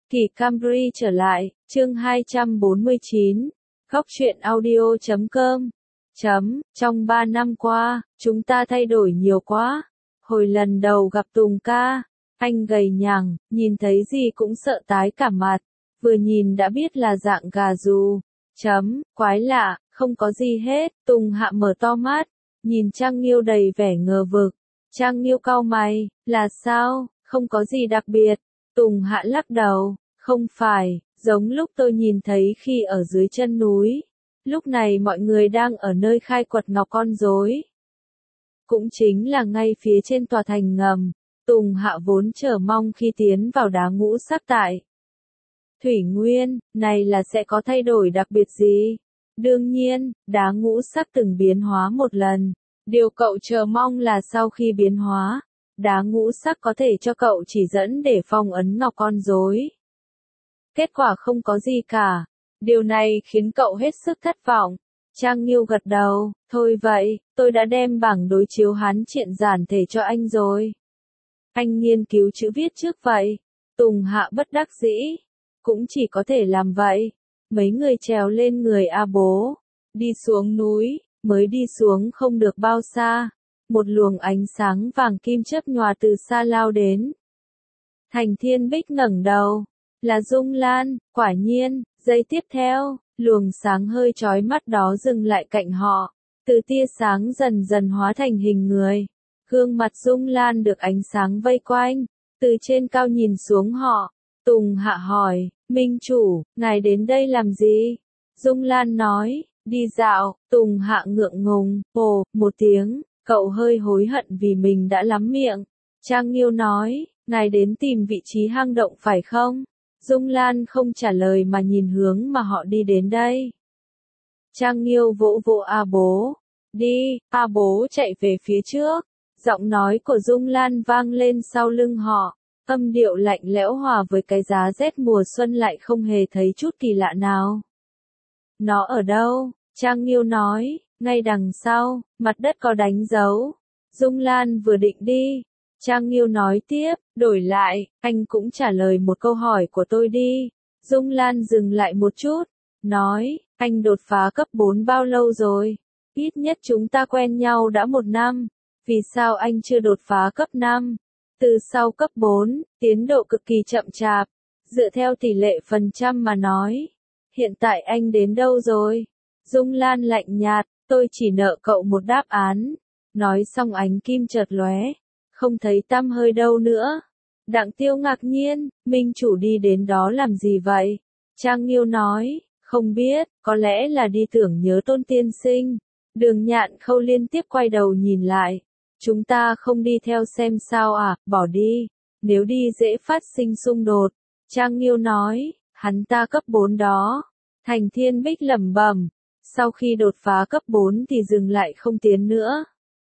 Kỳ Camry trở lại, chương 249, góc truyện audio.com. Trong 3 năm qua, chúng ta thay đổi nhiều quá. Hồi lần đầu gặp Tùng ca, anh gầy nhằng, nhìn thấy gì cũng sợ tái cả mặt. Vừa nhìn đã biết là dạng gà rù. Quái lạ, không có gì hết. Tùng Hạ mở to mắt, nhìn Trang Nghiêu đầy vẻ ngờ vực. Trang Nghiêu cau mày, là sao? Không có gì đặc biệt. Tùng Hạ lắc đầu, không phải, giống lúc tôi nhìn thấy khi ở dưới chân núi. Lúc này mọi người đang ở nơi khai quật ngọc con rối. Cũng chính là ngay phía trên tòa thành ngầm. Tùng Hạ vốn chờ mong khi tiến vào đá ngũ sắc tại Thủy Nguyên, này là sẽ có thay đổi đặc biệt gì? Đương nhiên, đá ngũ sắc từng biến hóa một lần. Điều cậu chờ mong là sau khi biến hóa, đá ngũ sắc có thể cho cậu chỉ dẫn để phong ấn ngọc con rối. Kết quả không có gì cả. Điều này khiến cậu hết sức thất vọng. Trang Nghiêu gật đầu, thôi vậy, tôi đã đem bảng đối chiếu Hán triện giản thể cho anh rồi. Anh nghiên cứu chữ viết trước vậy. Tùng Hạ bất đắc dĩ. Cũng chỉ có thể làm vậy. Mấy người trèo lên người A Bố. Đi xuống núi, mới đi xuống không được bao xa. Một luồng ánh sáng vàng kim chớp nhòa từ xa lao đến. Thành Thiên Bích ngẩng đầu. Là Dung Lan, quả nhiên, giây tiếp theo, luồng sáng hơi chói mắt đó dừng lại cạnh họ. Từ tia sáng dần dần hóa thành hình người. Gương mặt Dung Lan được ánh sáng vây quanh. Từ trên cao nhìn xuống họ. Tùng Hạ hỏi, Minh chủ, ngài đến đây làm gì? Dung Lan nói, đi dạo. Tùng Hạ ngượng ngùng, ồ, một tiếng, cậu hơi hối hận vì mình đã lắm miệng. Trang Nghiêu nói, ngài đến tìm vị trí hang động phải không? Dung Lan không trả lời mà nhìn hướng mà họ đi đến đây. Trang Nghiêu vỗ vỗ A Bố. Đi, A Bố chạy về phía trước. Giọng nói của Dung Lan vang lên sau lưng họ. Âm điệu lạnh lẽo hòa với cái giá rét mùa xuân lại không hề thấy chút kỳ lạ nào. Nó ở đâu? Trang Nghiêu nói, ngay đằng sau, mặt đất có đánh dấu. Dung Lan vừa định đi. Trang Nghiêu nói tiếp, đổi lại, anh cũng trả lời một câu hỏi của tôi đi. Dung Lan dừng lại một chút, nói, anh đột phá cấp 4 bao lâu rồi? Ít nhất chúng ta quen nhau đã 1 năm, vì sao anh chưa đột phá cấp 5? Từ sau cấp 4, tiến độ cực kỳ chậm chạp, dựa theo tỷ lệ phần trăm mà nói. Hiện tại anh đến đâu rồi? Dung Lan lạnh nhạt, tôi chỉ nợ cậu một đáp án. Nói xong ánh kim chợt lóe. Không thấy tăm hơi đâu nữa. Đặng Tiêu ngạc nhiên, Minh chủ đi đến đó làm gì vậy? Trang Nghiêu nói, không biết, có lẽ là đi tưởng nhớ Tôn tiên sinh. Đường Nhạn Khâu liên tiếp quay đầu nhìn lại. Chúng ta không đi theo xem sao à, bỏ đi. Nếu đi dễ phát sinh xung đột. Trang Nghiêu nói, hắn ta cấp 4 đó. Thành Thiên Bích lẩm bẩm. Sau khi đột phá cấp 4 thì dừng lại không tiến nữa.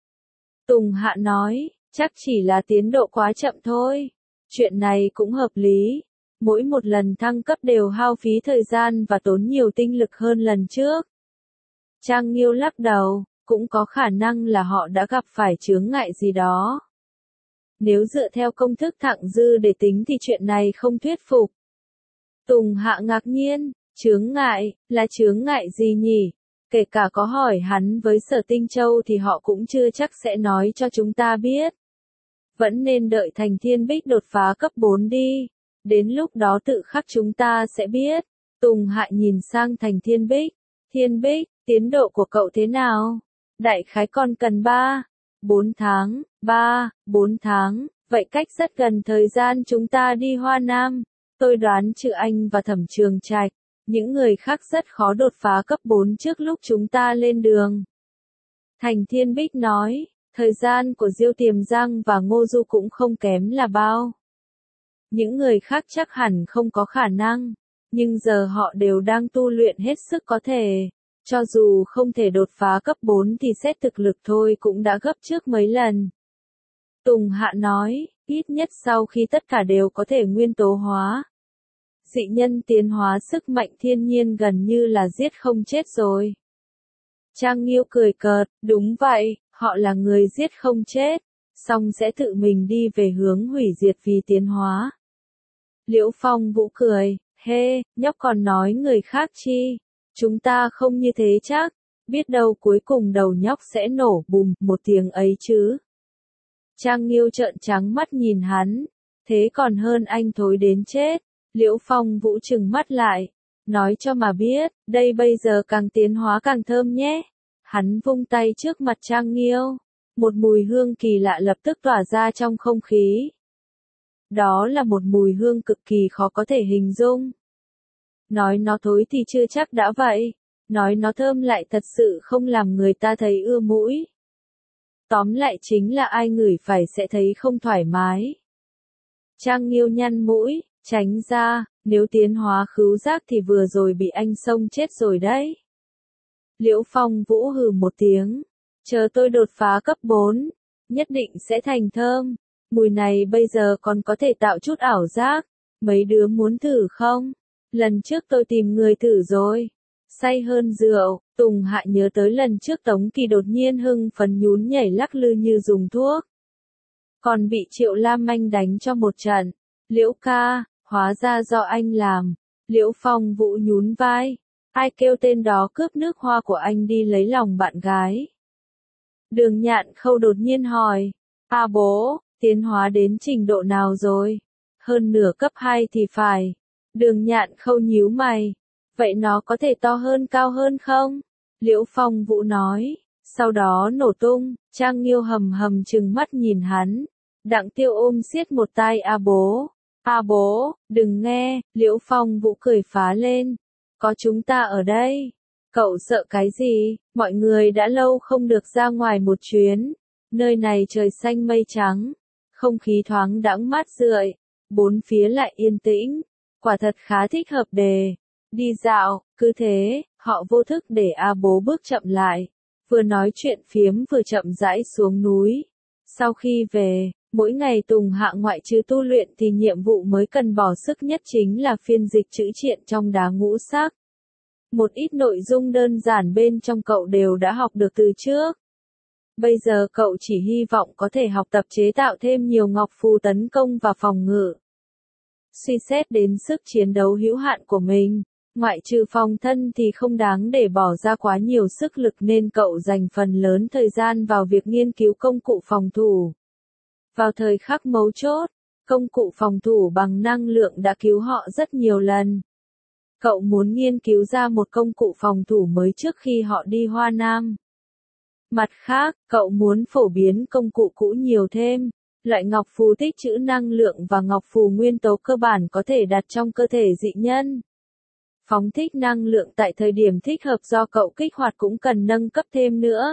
Tùng Hạ nói, chắc chỉ là tiến độ quá chậm thôi. Chuyện này cũng hợp lý. Mỗi một lần thăng cấp đều hao phí thời gian và tốn nhiều tinh lực hơn lần trước. Trang Nghiêu lắc đầu, cũng có khả năng là họ đã gặp phải chướng ngại gì đó. Nếu dựa theo công thức thặng dư để tính thì chuyện này không thuyết phục. Tùng Hạ ngạc nhiên, chướng ngại, là chướng ngại gì nhỉ? Kể cả có hỏi hắn với Sở Tinh Châu thì họ cũng chưa chắc sẽ nói cho chúng ta biết. Vẫn nên đợi Thành Thiên Bích đột phá cấp 4 đi. Đến lúc đó tự khắc chúng ta sẽ biết. Tùng Hạ nhìn sang Thành Thiên Bích. Thiên Bích, tiến độ của cậu thế nào? Đại khái còn cần 4 tháng, 4 tháng, vậy cách rất gần thời gian chúng ta đi Hoa Nam. Tôi đoán trừ anh và Thẩm Trường Trạch, những người khác rất khó đột phá cấp 4 trước lúc chúng ta lên đường. Thành Thiên Bích nói, thời gian của Diêu Tiềm Giang và Ngô Du cũng không kém là bao. Những người khác chắc hẳn không có khả năng, nhưng giờ họ đều đang tu luyện hết sức có thể. Cho dù không thể đột phá cấp 4 thì xét thực lực thôi cũng đã gấp trước mấy lần. Tùng Hạ nói, ít nhất sau khi tất cả đều có thể nguyên tố hóa. Dị nhân tiến hóa sức mạnh thiên nhiên gần như là giết không chết rồi. Trang Nghiêu cười cợt, đúng vậy, họ là người giết không chết, song sẽ tự mình đi về hướng hủy diệt vì tiến hóa. Liễu Phong Vũ cười, hê, nhóc còn nói người khác chi, chúng ta không như thế chắc, biết đâu cuối cùng đầu nhóc sẽ nổ bùm một tiếng ấy chứ. Trang Nghiêu trợn trắng mắt nhìn hắn, thế còn hơn anh thối đến chết. Liễu Phong Vũ trừng mắt lại, nói cho mà biết, đây bây giờ càng tiến hóa càng thơm nhé. Hắn vung tay trước mặt Trang Nghiêu, một mùi hương kỳ lạ lập tức tỏa ra trong không khí. Đó là một mùi hương cực kỳ khó có thể hình dung. Nói nó thối thì chưa chắc đã vậy, nói nó thơm lại thật sự không làm người ta thấy ưa mũi. Tóm lại chính là ai ngửi phải sẽ thấy không thoải mái. Trang Nghiêu nhăn mũi, tránh ra, nếu tiến hóa khứu giác thì vừa rồi bị anh xông chết rồi đấy. Liễu Phong Vũ hừ một tiếng, chờ tôi đột phá cấp 4, nhất định sẽ thành thơm, mùi này bây giờ còn có thể tạo chút ảo giác, mấy đứa muốn thử không? Lần trước tôi tìm người thử rồi, say hơn rượu. Tùng Hạ nhớ tới lần trước Tống Kỳ đột nhiên hưng phấn nhún nhảy lắc lư như dùng thuốc. Còn bị Triệu Lam Manh đánh cho một trận. Liễu ca, hóa ra do anh làm. Liễu Phong Vũ nhún vai. Ai kêu tên đó cướp nước hoa của anh đi lấy lòng bạn gái. Đường Nhạn Khâu đột nhiên hỏi. À bố, tiến hóa đến trình độ nào rồi? Hơn nửa cấp 2 thì phải. Đường Nhạn Khâu nhíu mày. Vậy nó có thể to hơn cao hơn không? Liễu Phong Vũ nói, sau đó nổ tung. Trang Nghiêu hầm hầm trừng mắt nhìn hắn. Đặng Tiêu ôm siết một tay A bố, đừng nghe. Liễu Phong Vũ cười phá lên. Có chúng ta ở đây. Cậu sợ cái gì? Mọi người đã lâu không được ra ngoài một chuyến. Nơi này trời xanh mây trắng. Không khí thoáng đãng mát rượi. Bốn phía lại yên tĩnh. Quả thật khá thích hợp đề. Đi dạo, cứ thế, họ vô thức để A bố bước chậm lại. Vừa nói chuyện phiếm vừa chậm rãi xuống núi. Sau khi về, mỗi ngày Tùng Hạ ngoại trừ tu luyện thì nhiệm vụ mới cần bỏ sức nhất chính là phiên dịch chữ triện trong đá ngũ sắc. Một ít nội dung đơn giản bên trong cậu đều đã học được từ trước. Bây giờ cậu chỉ hy vọng có thể học tập chế tạo thêm nhiều ngọc phù tấn công và phòng ngự. Suy xét đến sức chiến đấu hữu hạn của mình, ngoại trừ phòng thân thì không đáng để bỏ ra quá nhiều sức lực nên cậu dành phần lớn thời gian vào việc nghiên cứu công cụ phòng thủ. Vào thời khắc mấu chốt, công cụ phòng thủ bằng năng lượng đã cứu họ rất nhiều lần. Cậu muốn nghiên cứu ra một công cụ phòng thủ mới trước khi họ đi Hoa Nam. Mặt khác, cậu muốn phổ biến công cụ cũ nhiều thêm. Loại ngọc phù tích trữ năng lượng và ngọc phù nguyên tố cơ bản có thể đặt trong cơ thể dị nhân. Phóng thích năng lượng tại thời điểm thích hợp do cậu kích hoạt cũng cần nâng cấp thêm nữa.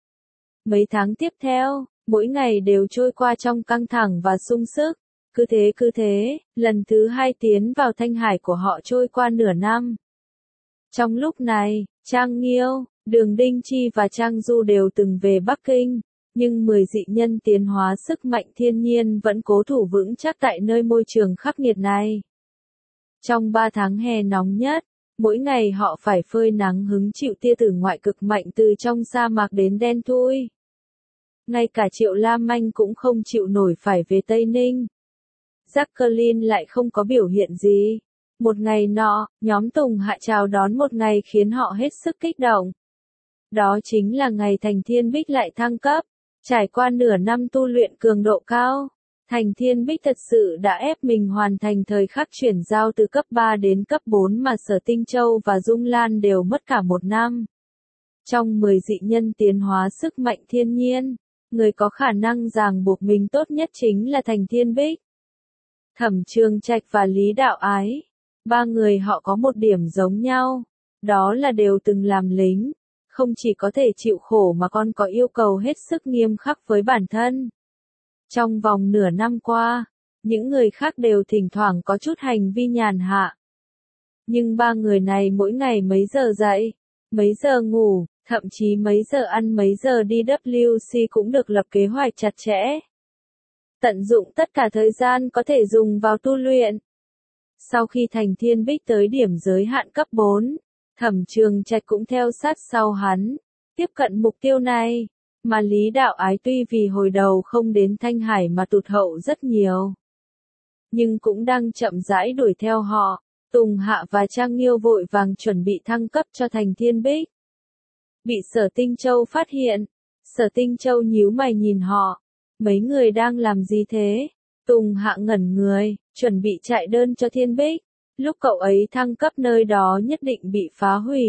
Mấy tháng tiếp theo, mỗi ngày đều trôi qua trong căng thẳng và sung sức. Cứ thế, lần thứ 2 tiến vào Thanh Hải của họ trôi qua nửa năm. Trong lúc này, Trang Nghiêu, Đường Đinh Chi và Trang Du đều từng về Bắc Kinh, nhưng 10 dị nhân tiến hóa sức mạnh thiên nhiên vẫn cố thủ vững chắc tại nơi môi trường khắc nghiệt này. Trong 3 tháng hè nóng nhất, mỗi ngày họ phải phơi nắng hứng chịu tia tử ngoại cực mạnh từ trong sa mạc đến đen thui. Ngay cả Triệu Lam Manh cũng không chịu nổi phải về Tây Ninh. Jacqueline lại không có biểu hiện gì. Một ngày nọ, nhóm Tùng Hạ chào đón một ngày khiến họ hết sức kích động. Đó chính là ngày Thành Thiên Bích lại thăng cấp. Trải qua nửa năm tu luyện cường độ cao, Thành Thiên Bích thật sự đã ép mình hoàn thành thời khắc chuyển giao từ cấp 3 đến cấp 4 mà Sở Tinh Châu và Dung Lan đều mất cả một năm. Trong 10 dị nhân tiến hóa sức mạnh thiên nhiên, người có khả năng ràng buộc mình tốt nhất chính là Thành Thiên Bích. Thẩm Trường Trạch và Lý Đạo Ái, ba người họ có một điểm giống nhau, đó là đều từng làm lính, không chỉ có thể chịu khổ mà còn có yêu cầu hết sức nghiêm khắc với bản thân. Trong vòng nửa năm qua, những người khác đều thỉnh thoảng có chút hành vi nhàn hạ. Nhưng ba người này mỗi ngày mấy giờ dậy, mấy giờ ngủ, thậm chí mấy giờ ăn mấy giờ đi WC cũng được lập kế hoạch chặt chẽ. Tận dụng tất cả thời gian có thể dùng vào tu luyện. Sau khi Thành Thiên Bích tới điểm giới hạn cấp 4, Thẩm Trường Trạch cũng theo sát sau hắn, tiếp cận mục tiêu này, mà Lý Đạo Ái tuy vì hồi đầu không đến Thanh Hải mà tụt hậu rất nhiều. nhưng cũng đang chậm rãi đuổi theo họ. Tùng Hạ và Trang Nghiêu vội vàng chuẩn bị thăng cấp cho thành Thiên Bích. Bị Sở Tinh Châu phát hiện. Sở Tinh Châu nhíu mày nhìn họ. Mấy người đang làm gì thế? Tùng Hạ ngẩn người, chuẩn bị chạy đơn cho Thiên Bích. Lúc cậu ấy thăng cấp nơi đó nhất định bị phá hủy.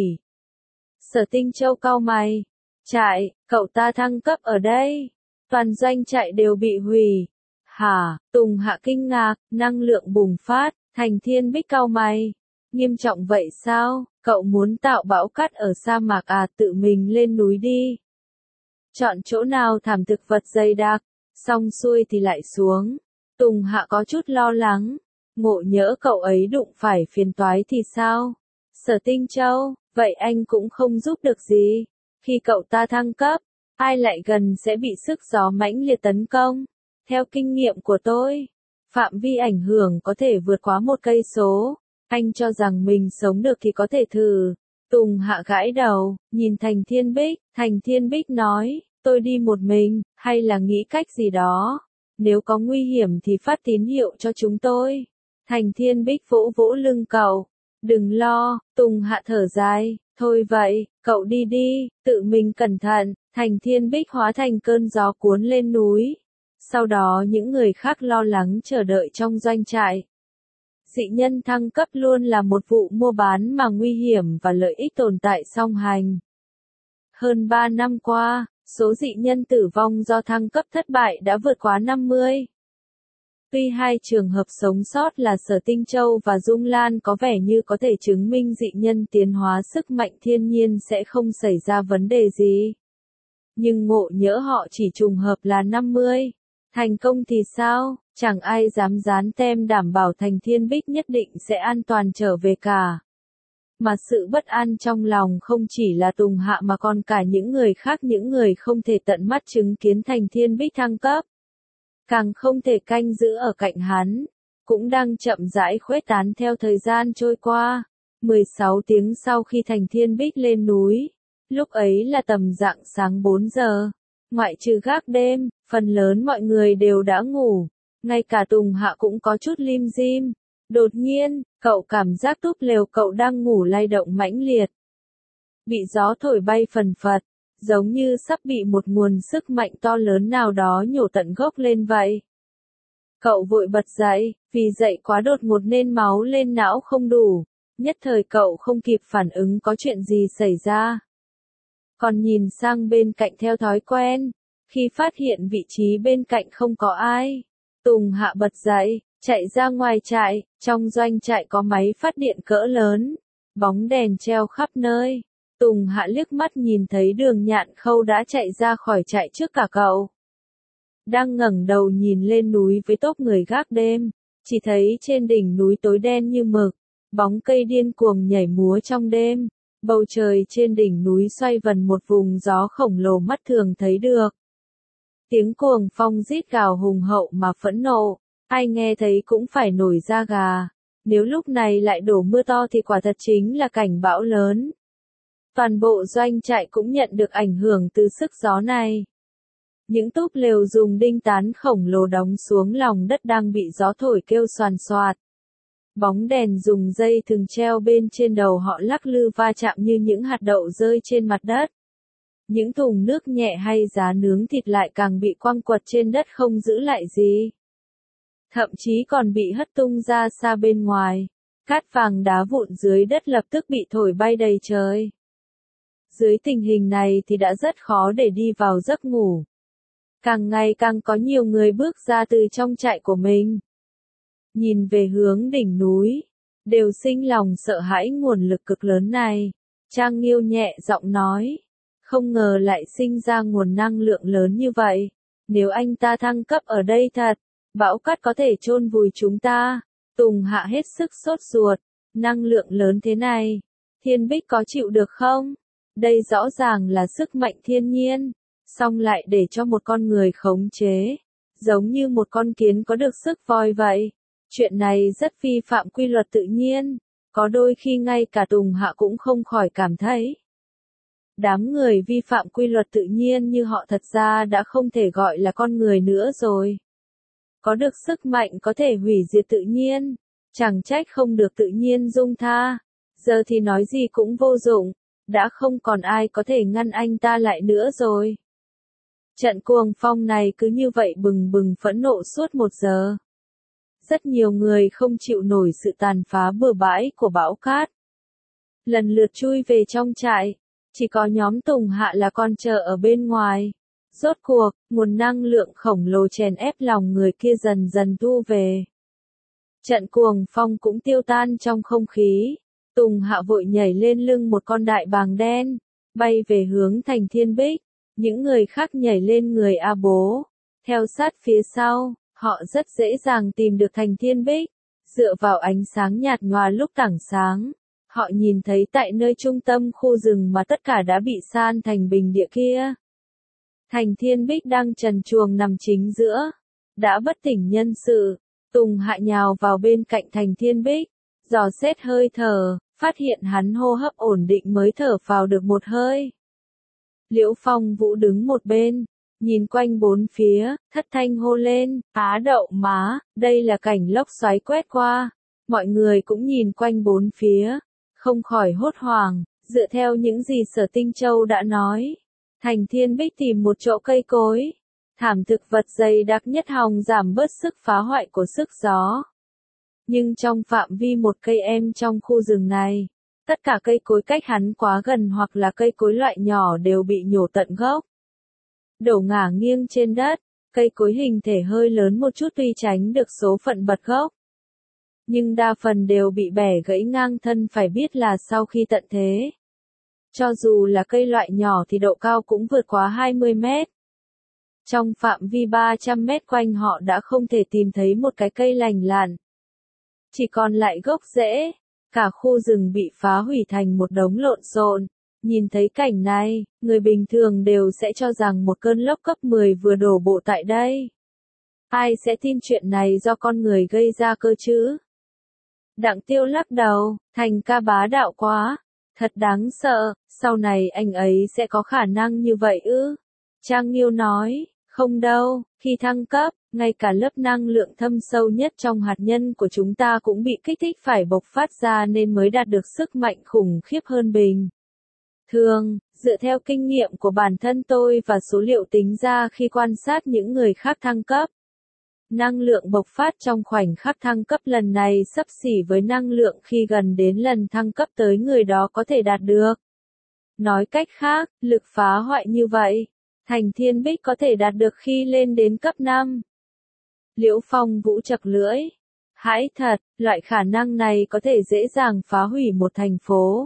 Sở Tinh Châu cau mày. Chạy, cậu ta thăng cấp ở đây. Toàn doanh chạy đều bị hủy. Hả? Tùng Hạ kinh ngạc, năng lượng bùng phát, thành Thiên Bích cau mày. Nghiêm trọng vậy sao? Cậu muốn tạo bão cát ở sa mạc à? Tự mình lên núi đi. Chọn chỗ nào thảm thực vật dày đặc, xong xuôi thì lại xuống. Tùng Hạ có chút lo lắng. Ngộ nhỡ cậu ấy đụng phải phiền toái thì sao? Sở Tinh Châu, vậy anh cũng không giúp được gì. Khi cậu ta thăng cấp, ai lại gần sẽ bị sức gió mãnh liệt tấn công. Theo kinh nghiệm của tôi, phạm vi ảnh hưởng có thể vượt quá 1 cây số. Anh cho rằng mình sống được thì có thể thử. Tùng Hạ gãi đầu, nhìn Thành Thiên Bích. Thành Thiên Bích nói, tôi đi một mình, hay là nghĩ cách gì đó. Nếu có nguy hiểm thì phát tín hiệu cho chúng tôi. Thành Thiên Bích vỗ vỗ lưng cậu. Đừng lo, Tùng Hạ thở dài. Thôi vậy, cậu đi đi, tự mình cẩn thận. Thành Thiên Bích hóa thành cơn gió cuốn lên núi. Sau đó những người khác lo lắng chờ đợi trong doanh trại. Dị nhân thăng cấp luôn là một vụ mua bán mà nguy hiểm và lợi ích tồn tại song hành. Hơn 3 năm qua, số dị nhân tử vong do thăng cấp thất bại đã vượt quá 50. Tuy hai trường hợp sống sót là Sở Tinh Châu và Dung Lan có vẻ như có thể chứng minh dị nhân tiến hóa sức mạnh thiên nhiên sẽ không xảy ra vấn đề gì. Nhưng ngộ nhỡ họ chỉ trùng hợp là 50. Thành công thì sao? Chẳng ai dám dán tem đảm bảo Thành Thiên Bích nhất định sẽ an toàn trở về cả. Mà sự bất an trong lòng không chỉ là Tùng Hạ mà còn cả những người khác, những người không thể tận mắt chứng kiến Thành Thiên Bích thăng cấp. Càng không thể canh giữ ở cạnh hắn, cũng đang chậm rãi khuếch tán theo thời gian trôi qua. 16 tiếng sau khi Thành Thiên Bích lên núi, lúc ấy là tầm rạng sáng 4 giờ. Ngoại trừ gác đêm, phần lớn mọi người đều đã ngủ. Ngay cả Tùng Hạ cũng có chút lim dim. Đột nhiên, cậu cảm giác túp lều cậu đang ngủ lay động mãnh liệt. Bị gió thổi bay phần phật, giống như sắp bị một nguồn sức mạnh to lớn nào đó nhổ tận gốc lên vậy. Cậu vội bật dậy, vì dậy quá đột ngột nên máu lên não không đủ. Nhất thời cậu không kịp phản ứng có chuyện gì xảy ra. Còn nhìn sang bên cạnh theo thói quen, khi phát hiện vị trí bên cạnh không có ai. Tùng Hạ bật dậy, chạy ra ngoài trại, trong doanh trại có máy phát điện cỡ lớn, bóng đèn treo khắp nơi. Tùng Hạ liếc mắt nhìn thấy Đường Nhạn Khâu đã chạy ra khỏi trại trước cả cậu. Đang ngẩng đầu nhìn lên núi với tốp người gác đêm, chỉ thấy trên đỉnh núi tối đen như mực, bóng cây điên cuồng nhảy múa trong đêm, bầu trời trên đỉnh núi xoay vần một vùng gió khổng lồ mắt thường thấy được. Tiếng cuồng phong rít gào hùng hậu mà phẫn nộ, ai nghe thấy cũng phải nổi da gà. Nếu lúc này lại đổ mưa to thì quả thật chính là cảnh bão lớn. Toàn bộ doanh trại cũng nhận được ảnh hưởng từ sức gió này. Những túp lều dùng đinh tán khổng lồ đóng xuống lòng đất đang bị gió thổi kêu xoàn xoạt. Bóng đèn dùng dây thừng treo bên trên đầu họ lắc lư va chạm như những hạt đậu rơi trên mặt đất. Những thùng nước nhẹ hay giá nướng thịt lại càng bị quăng quật trên đất không giữ lại gì. Thậm chí còn bị hất tung ra xa bên ngoài. Cát vàng đá vụn dưới đất lập tức bị thổi bay đầy trời. Dưới tình hình này thì đã rất khó để đi vào giấc ngủ. Càng ngày càng có nhiều người bước ra từ trong trại của mình. Nhìn về hướng đỉnh núi, đều sinh lòng sợ hãi nguồn lực cực lớn này. Trang Nghiêu nhẹ giọng nói. Không ngờ lại sinh ra nguồn năng lượng lớn như vậy. Nếu anh ta thăng cấp ở đây thật, bão cát có thể chôn vùi chúng ta. Tùng Hạ hết sức sốt ruột. Năng lượng lớn thế này, Thiên Bích có chịu được không? Đây rõ ràng là sức mạnh thiên nhiên, song lại để cho một con người khống chế, giống như một con kiến có được sức voi vậy. Chuyện này rất vi phạm quy luật tự nhiên, có đôi khi ngay cả Tùng Hạ cũng không khỏi cảm thấy. Đám người vi phạm quy luật tự nhiên như họ thật ra đã không thể gọi là con người nữa rồi. có được sức mạnh có thể hủy diệt tự nhiên, chẳng trách không được tự nhiên dung tha, giờ thì nói gì cũng vô dụng, đã không còn ai có thể ngăn anh ta lại nữa rồi. Trận cuồng phong này cứ như vậy bừng bừng phẫn nộ suốt 1 giờ. Rất nhiều người không chịu nổi sự tàn phá bừa bãi của bão cát. Lần lượt chui về trong trại, chỉ có nhóm Tùng Hạ là còn chờ ở bên ngoài. Rốt cuộc, nguồn năng lượng khổng lồ chèn ép lòng người kia dần dần thu về. Trận cuồng phong cũng tiêu tan trong không khí. Tùng Hạ vội nhảy lên lưng một con đại bàng đen, bay về hướng thành Thiên Bích. Những người khác nhảy lên người A Bố, theo sát phía sau, họ rất dễ dàng tìm được thành Thiên Bích. Dựa vào ánh sáng nhạt nhòa lúc tảng sáng, họ nhìn thấy tại nơi trung tâm khu rừng mà tất cả đã bị san thành bình địa kia. Thành Thiên Bích đang trần truồng nằm chính giữa, đã bất tỉnh nhân sự. Tùng Hạ nhào vào bên cạnh thành Thiên Bích, dò xét hơi thở, phát hiện hắn hô hấp ổn định mới thở vào được một hơi. Liễu Phong Vũ đứng một bên, nhìn quanh bốn phía, thất thanh hô lên, á đậu má, đây là cảnh lốc xoáy quét qua. Mọi người cũng nhìn quanh bốn phía, không khỏi hốt hoảng, dựa theo những gì Sở Tinh Châu đã nói. Thành Thiên Bích tìm một chỗ cây cối, thảm thực vật dày đặc nhất hòng giảm bớt sức phá hoại của sức gió. Nhưng trong phạm vi 1 cây em trong khu rừng này, tất cả cây cối cách hắn quá gần hoặc là cây cối loại nhỏ đều bị nhổ tận gốc. Đổ ngả nghiêng trên đất, cây cối hình thể hơi lớn một chút tuy tránh được số phận bật gốc. Nhưng đa phần đều bị bẻ gãy ngang thân, phải biết là sau khi tận thế. Cho dù là cây loại nhỏ thì độ cao cũng vượt quá 20 mét. Trong phạm vi 300 mét quanh họ đã không thể tìm thấy một cái cây lành lặn. Chỉ còn lại gốc rễ, cả khu rừng bị phá hủy thành một đống lộn xộn. Nhìn thấy cảnh này, người bình thường đều sẽ cho rằng một cơn lốc cấp 10 vừa đổ bộ tại đây. Ai sẽ tin chuyện này do con người gây ra cơ chứ? Đặng Tiêu lắc đầu, Thành ca bá đạo quá, thật đáng sợ, sau này anh ấy sẽ có khả năng như vậy ư? Trang Nghiêu nói, không đâu, khi thăng cấp, ngay cả lớp năng lượng thâm sâu nhất trong hạt nhân của chúng ta cũng bị kích thích phải bộc phát ra nên mới đạt được sức mạnh khủng khiếp hơn bình thường. Dựa theo kinh nghiệm của bản thân tôi và số liệu tính ra khi quan sát những người khác thăng cấp, năng lượng bộc phát trong khoảnh khắc thăng cấp lần này xấp xỉ với năng lượng khi gần đến lần thăng cấp tới người đó có thể đạt được. Nói cách khác, lực phá hoại như vậy, Thành Thiên Bích có thể đạt được khi lên đến cấp 5. Liễu Phong Vũ chật lưỡi. Hãi thật, loại khả năng này có thể dễ dàng phá hủy một thành phố.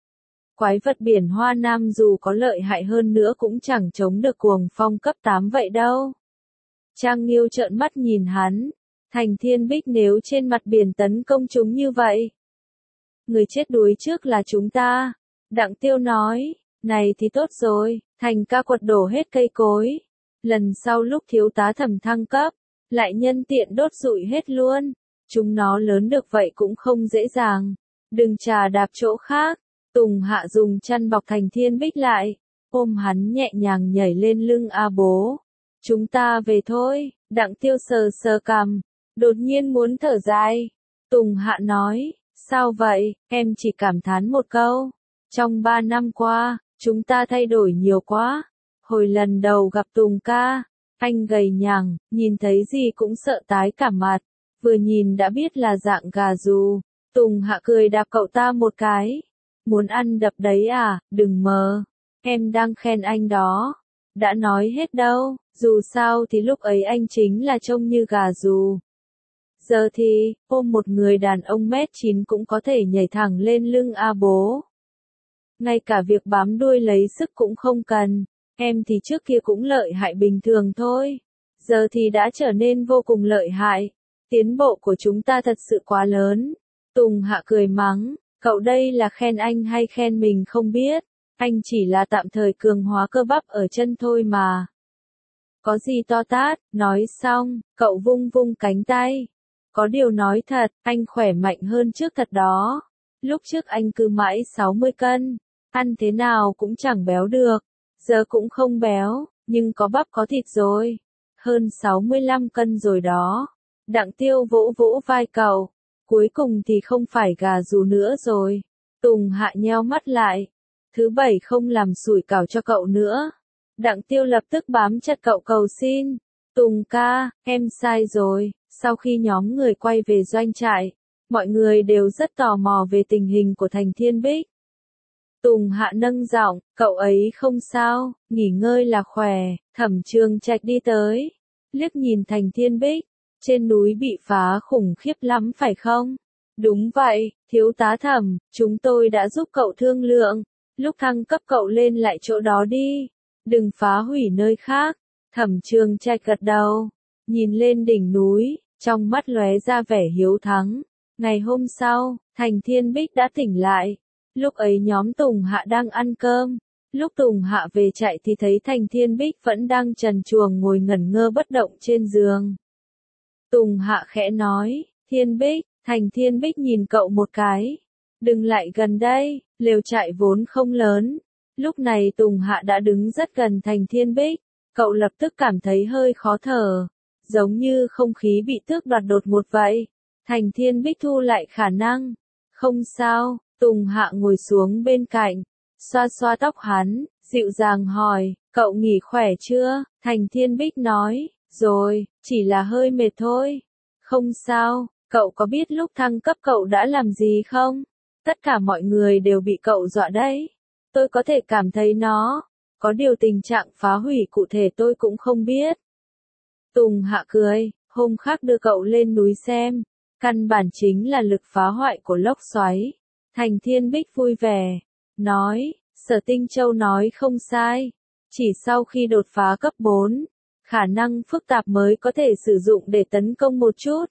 Quái vật biển Hoa Nam dù có lợi hại hơn nữa cũng chẳng chống được cuồng phong cấp 8 vậy đâu. Trang Nghiêu trợn mắt nhìn hắn. Thành Thiên Bích nếu trên mặt biển tấn công chúng như vậy, người chết đuối trước là chúng ta. Đặng Tiêu nói, này thì tốt rồi, Thành ca quật đổ hết cây cối. Lần sau lúc thiếu tá Thẩm thăng cấp, lại nhân tiện đốt rụi hết luôn. Chúng nó lớn được vậy cũng không dễ dàng. Đừng trà đạp chỗ khác. Tùng Hạ dùng chăn bọc Thành Thiên Bích lại, ôm hắn nhẹ nhàng nhảy lên lưng A Bố. Chúng ta về thôi. Đặng Tiêu sờ sờ cằm, đột nhiên muốn thở dài. Tùng Hạ nói, sao vậy? Em chỉ cảm thán một câu. Trong 3 năm qua, chúng ta thay đổi nhiều quá. Hồi lần đầu gặp Tùng ca, anh gầy nhằng, nhìn thấy gì cũng sợ tái cả mặt. Vừa nhìn đã biết là dạng gà rù. Tùng Hạ cười đạp cậu ta một cái. Muốn ăn đập đấy à, đừng mơ. Em đang khen anh đó. Đã nói hết đâu, dù sao thì lúc ấy anh chính là trông như gà rù. Giờ thì, ôm một người đàn ông 1m9 cũng có thể nhảy thẳng lên lưng A Bố. Ngay cả việc bám đuôi lấy sức cũng không cần. Em thì trước kia cũng lợi hại bình thường thôi. Giờ thì đã trở nên vô cùng lợi hại. Tiến bộ của chúng ta thật sự quá lớn. Tùng Hạ cười mắng, cậu đây là khen anh hay khen mình không biết. Anh chỉ là tạm thời cường hóa cơ bắp ở chân thôi mà. Có gì to tát, nói xong, cậu vung vung cánh tay. Có điều nói thật, anh khỏe mạnh hơn trước thật đó. Lúc trước anh cứ mãi 60 cân, ăn thế nào cũng chẳng béo được. Giờ cũng không béo, nhưng có bắp có thịt rồi. Hơn 65 cân rồi đó. Đặng Tiêu vỗ vỗ vai cậu. Cuối cùng thì không phải gà rú nữa rồi. Tùng Hạ nheo mắt lại. Thứ bảy không làm sủi cảo cho cậu nữa. Đặng Tiêu lập tức bám chặt cậu cầu xin. Tùng ca, em sai rồi. Sau khi nhóm người quay về doanh trại, mọi người đều rất tò mò về tình hình của Thành Thiên Bích. Tùng Hạ nâng giọng, cậu ấy không sao, nghỉ ngơi là khỏe. Thẩm Trường Trạch đi tới, liếc nhìn Thành Thiên Bích. Trên núi bị phá khủng khiếp lắm phải không? Đúng vậy, thiếu tá Thẩm, chúng tôi đã giúp cậu thương lượng. Lúc thăng cấp cậu lên lại chỗ đó đi. Đừng phá hủy nơi khác. Thẩm Trường Trạch gật đầu, nhìn lên đỉnh núi, trong mắt lóe ra vẻ hiếu thắng. Ngày hôm sau, Thành Thiên Bích đã tỉnh lại. Lúc ấy nhóm Tùng Hạ đang ăn cơm. Lúc Tùng Hạ về chạy thì thấy Thành Thiên Bích vẫn đang trần truồng ngồi ngẩn ngơ bất động trên giường. Tùng Hạ khẽ nói, Thiên Bích. Thành Thiên Bích nhìn cậu một cái. Đừng lại gần đây, lều trại vốn không lớn. Lúc này Tùng Hạ đã đứng rất gần Thành Thiên Bích. Cậu lập tức cảm thấy hơi khó thở. Giống như không khí bị tước đoạt đột ngột vậy. Thành Thiên Bích thu lại khả năng. Không sao, Tùng Hạ ngồi xuống bên cạnh. Xoa xoa tóc hắn, dịu dàng hỏi, cậu nghỉ khỏe chưa? Thành Thiên Bích nói, rồi, chỉ là hơi mệt thôi. Không sao, cậu có biết lúc thăng cấp cậu đã làm gì không? Tất cả mọi người đều bị cậu dọa đấy. Tôi có thể cảm thấy nó. Có điều tình trạng phá hủy cụ thể tôi cũng không biết. Tùng Hạ cười, hôm khác đưa cậu lên núi xem. Căn bản chính là lực phá hoại của lốc xoáy. Thành Thiên Bích vui vẻ, nói, Sở Tinh Châu nói không sai. Chỉ sau khi đột phá cấp 4, khả năng phức tạp mới có thể sử dụng để tấn công một chút.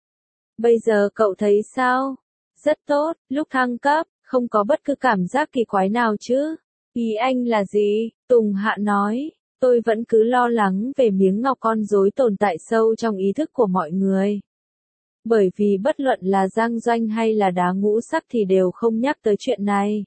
Bây giờ cậu thấy sao? Rất tốt, lúc thăng cấp, không có bất cứ cảm giác kỳ quái nào chứ. Ý anh là gì? Tùng Hạ nói, tôi vẫn cứ lo lắng về miếng ngọc con rối tồn tại sâu trong ý thức của mọi người. Bởi vì bất luận là Giang Doanh hay là đá ngũ sắc thì đều không nhắc tới chuyện này.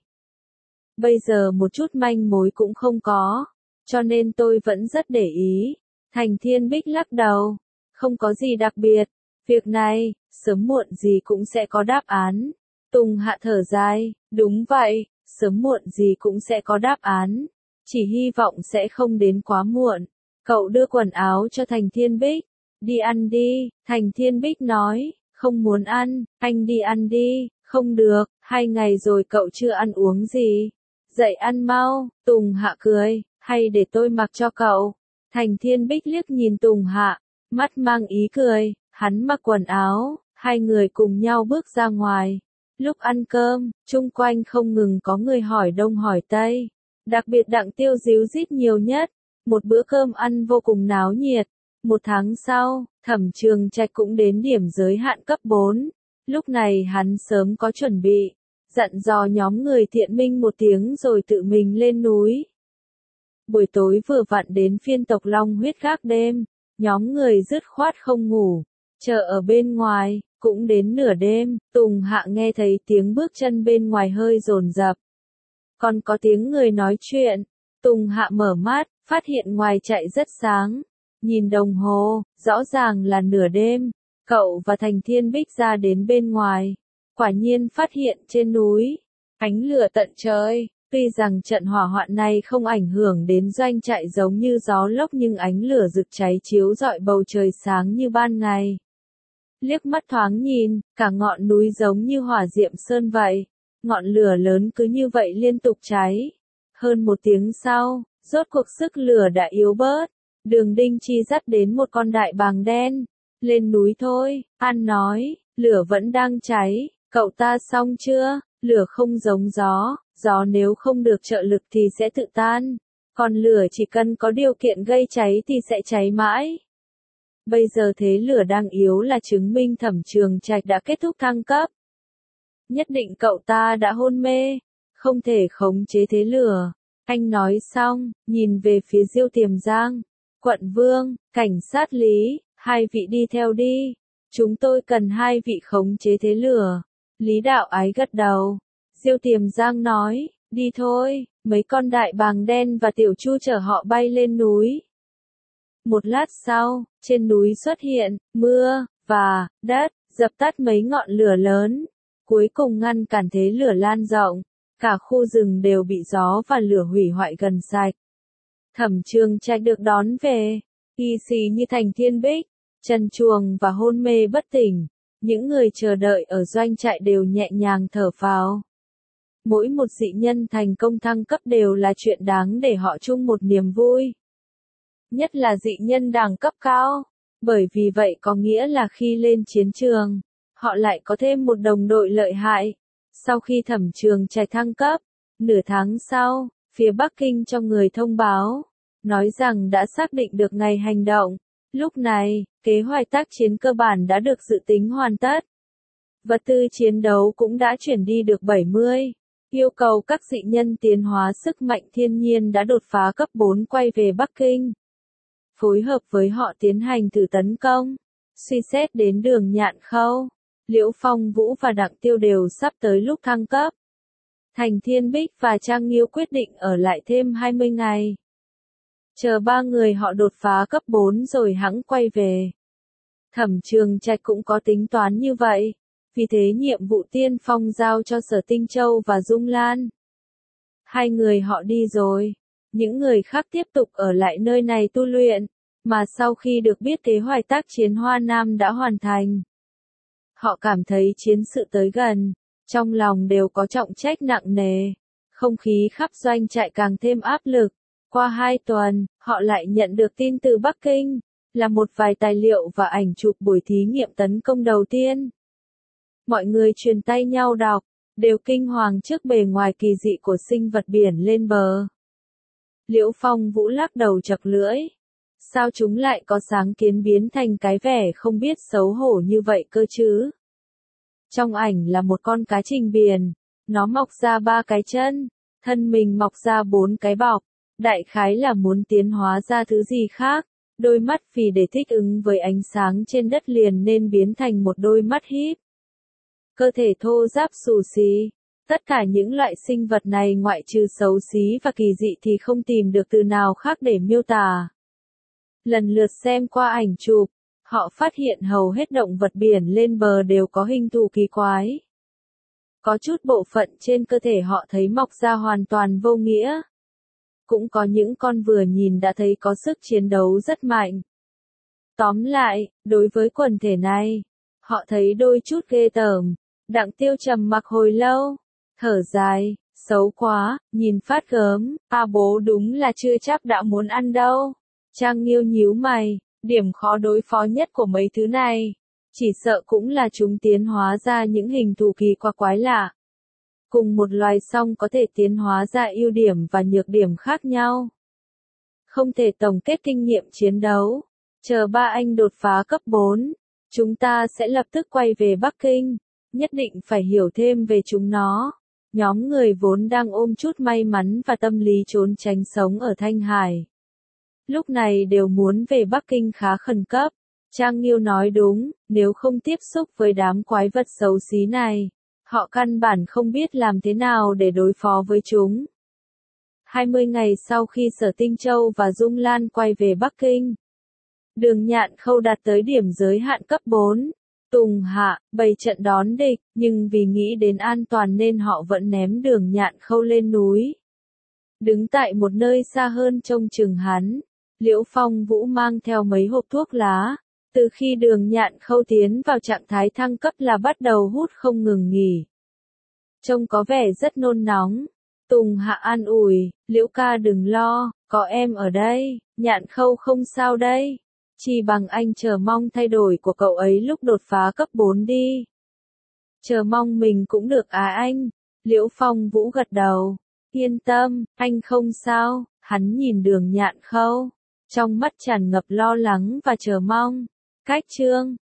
Bây giờ một chút manh mối cũng không có, cho nên tôi vẫn rất để ý. Thành Thiên Bích lắc đầu, không có gì đặc biệt, việc này, sớm muộn gì cũng sẽ có đáp án. Tùng Hạ thở dài, đúng vậy, sớm muộn gì cũng sẽ có đáp án, chỉ hy vọng sẽ không đến quá muộn. Cậu đưa quần áo cho Thành Thiên Bích, đi ăn đi, Thành Thiên Bích nói, không muốn ăn, anh đi ăn đi, không được, 2 ngày rồi cậu chưa ăn uống gì. Dậy ăn mau, Tùng Hạ cười, hay để tôi mặc cho cậu. Thành Thiên Bích liếc nhìn Tùng Hạ, mắt mang ý cười, hắn mặc quần áo, hai người cùng nhau bước ra ngoài. Lúc ăn cơm, chung quanh không ngừng có người hỏi đông hỏi tây. Đặc biệt Đặng Tiêu díu dít nhiều nhất. Một bữa cơm ăn vô cùng náo nhiệt. 1 tháng sau, Thẩm Trường Trạch cũng đến điểm giới hạn cấp 4. Lúc này hắn sớm có chuẩn bị. Dặn dò nhóm người Thiện Minh một tiếng rồi tự mình lên núi. Buổi tối vừa vặn đến phiên tộc Long Huyết gác đêm. Nhóm người dứt khoát không ngủ. Chờ ở bên ngoài. Cũng đến nửa đêm, Tùng Hạ nghe thấy tiếng bước chân bên ngoài hơi dồn dập. Còn có tiếng người nói chuyện. Tùng Hạ mở mắt, phát hiện ngoài chạy rất sáng. Nhìn đồng hồ, rõ ràng là nửa đêm. Cậu và Thành Thiên Bích ra đến bên ngoài. Quả nhiên phát hiện trên núi, ánh lửa tận trời. Tuy rằng trận hỏa hoạn này không ảnh hưởng đến doanh trại giống như gió lốc nhưng ánh lửa rực cháy chiếu rọi bầu trời sáng như ban ngày. Liếc mắt thoáng nhìn, cả ngọn núi giống như hỏa diệm sơn vậy. Ngọn lửa lớn cứ như vậy liên tục cháy. Hơn 1 tiếng sau, rốt cuộc sức lửa đã yếu bớt. Đường Đinh Chi dắt đến một con đại bàng đen. Lên núi thôi, An nói, lửa vẫn đang cháy, cậu ta xong chưa? Lửa không giống gió, gió nếu không được trợ lực thì sẽ tự tan. Còn lửa chỉ cần có điều kiện gây cháy thì sẽ cháy mãi. Bây giờ thế lửa đang yếu là chứng minh Thẩm Trường Trạch đã kết thúc thăng cấp. Nhất định cậu ta đã hôn mê, không thể khống chế thế lửa. Anh nói xong, nhìn về phía Diêu Tiềm Giang. Quận Vương, cảnh sát Lý, 2 vị đi theo đi. Chúng tôi cần 2 vị khống chế thế lửa. Lý Đạo Ái gật đầu. Diêu Tiềm Giang nói, đi thôi, mấy con đại bàng đen và Tiểu Chu chở họ bay lên núi. Một lát sau, trên núi xuất hiện mưa, và đất, dập tắt mấy ngọn lửa lớn, cuối cùng ngăn cản thế lửa lan rộng, cả khu rừng đều bị gió và lửa hủy hoại gần sạch. Thẩm Trường Trạch được đón về, y xì như thành thiên bích, trần truồng và hôn mê bất tỉnh, những người chờ đợi ở doanh trại đều nhẹ nhàng thở phào. Mỗi một dị nhân thành công thăng cấp đều là chuyện đáng để họ chung một niềm vui. Nhất là dị nhân đẳng cấp cao, bởi vì vậy có nghĩa là khi lên chiến trường, họ lại có thêm một đồng đội lợi hại. Sau khi Thẩm Trường Trạch thăng cấp, nửa tháng sau, phía Bắc Kinh cho người thông báo, nói rằng đã xác định được ngày hành động. Lúc này, kế hoạch tác chiến cơ bản đã được dự tính hoàn tất. Vật tư chiến đấu cũng đã chuyển đi được 70. Yêu cầu các dị nhân tiến hóa sức mạnh thiên nhiên đã đột phá cấp 4 quay về Bắc Kinh. Phối hợp với họ tiến hành thử tấn công. Suy xét đến Đường Nhạn Khâu, Liễu Phong Vũ và Đặng Tiêu đều sắp tới lúc thăng cấp. Thành Thiên Bích và Trang Nghiêu quyết định ở lại thêm 20 ngày. Chờ ba người họ đột phá cấp 4 rồi hẵng quay về. Thẩm Trường Trạch cũng có tính toán như vậy, vì thế nhiệm vụ tiên phong giao cho Sở Tinh Châu và Dung Lan. Hai người họ đi rồi, những người khác tiếp tục ở lại nơi này tu luyện, mà sau khi được biết kế hoạch tác chiến Hoa Nam đã hoàn thành. Họ cảm thấy chiến sự tới gần, trong lòng đều có trọng trách nặng nề, không khí khắp doanh trại càng thêm áp lực. Qua 2 tuần, họ lại nhận được tin từ Bắc Kinh, là một vài tài liệu và ảnh chụp buổi thí nghiệm tấn công đầu tiên. Mọi người truyền tay nhau đọc, đều kinh hoàng trước bề ngoài kỳ dị của sinh vật biển lên bờ. Liễu Phong Vũ lắc đầu chật lưỡi. Sao chúng lại có sáng kiến biến thành cái vẻ không biết xấu hổ như vậy cơ chứ? Trong ảnh là một con cá trình biển, nó mọc ra 3 cái chân, thân mình mọc ra 4 cái bọc, đại khái là muốn tiến hóa ra thứ gì khác. Đôi mắt vì để thích ứng với ánh sáng trên đất liền nên biến thành một đôi mắt híp. Cơ thể thô ráp xù xì. Tất cả những loại sinh vật này ngoại trừ xấu xí và kỳ dị thì không tìm được từ nào khác để miêu tả. Lần lượt xem qua ảnh chụp, họ phát hiện hầu hết động vật biển lên bờ đều có hình thù kỳ quái. Có chút bộ phận trên cơ thể họ thấy mọc ra hoàn toàn vô nghĩa. Cũng có những con vừa nhìn đã thấy có sức chiến đấu rất mạnh. Tóm lại, đối với quần thể này, họ thấy đôi chút ghê tởm. Đặng Tiêu trầm mặc hồi lâu, thở dài, xấu quá, nhìn phát gớm, bố đúng là chưa chắc đã muốn ăn đâu. Trang Nghiêu nhíu mày, điểm khó đối phó nhất của mấy thứ này, chỉ sợ cũng là chúng tiến hóa ra những hình thù kỳ quái lạ. Cùng một loài song có thể tiến hóa ra ưu điểm và nhược điểm khác nhau. Không thể tổng kết kinh nghiệm chiến đấu. Chờ ba anh đột phá cấp 4, chúng ta sẽ lập tức quay về Bắc Kinh. Nhất định phải hiểu thêm về chúng nó. Nhóm người vốn đang ôm chút may mắn và tâm lý trốn tránh sống ở Thanh Hải. Lúc này đều muốn về Bắc Kinh khá khẩn cấp. Trang Nghiêu nói đúng, nếu không tiếp xúc với đám quái vật xấu xí này, họ căn bản không biết làm thế nào để đối phó với chúng. 20 ngày sau khi Sở Tinh Châu và Dung Lan quay về Bắc Kinh, Đường Nhạn Khâu đạt tới điểm giới hạn cấp 4. Tùng Hạ, bày trận đón địch, nhưng vì nghĩ đến an toàn nên họ vẫn ném Đường Nhạn Khâu lên núi. Đứng tại một nơi xa hơn trông chừng hắn, Liễu Phong Vũ mang theo mấy hộp thuốc lá. Từ khi Đường Nhạn Khâu tiến vào trạng thái thăng cấp là bắt đầu hút không ngừng nghỉ. Trông có vẻ rất nôn nóng. Tùng Hạ an ủi, Liễu ca đừng lo, có em ở đây, Nhạn Khâu không sao đây. Chỉ bằng anh chờ mong thay đổi của cậu ấy lúc đột phá cấp 4 đi. Chờ mong mình cũng được anh. Liễu Phong Vũ gật đầu. Yên tâm, anh không sao. Hắn nhìn Đường Nhạn Khâu, trong mắt tràn ngập lo lắng và chờ mong. Cách chương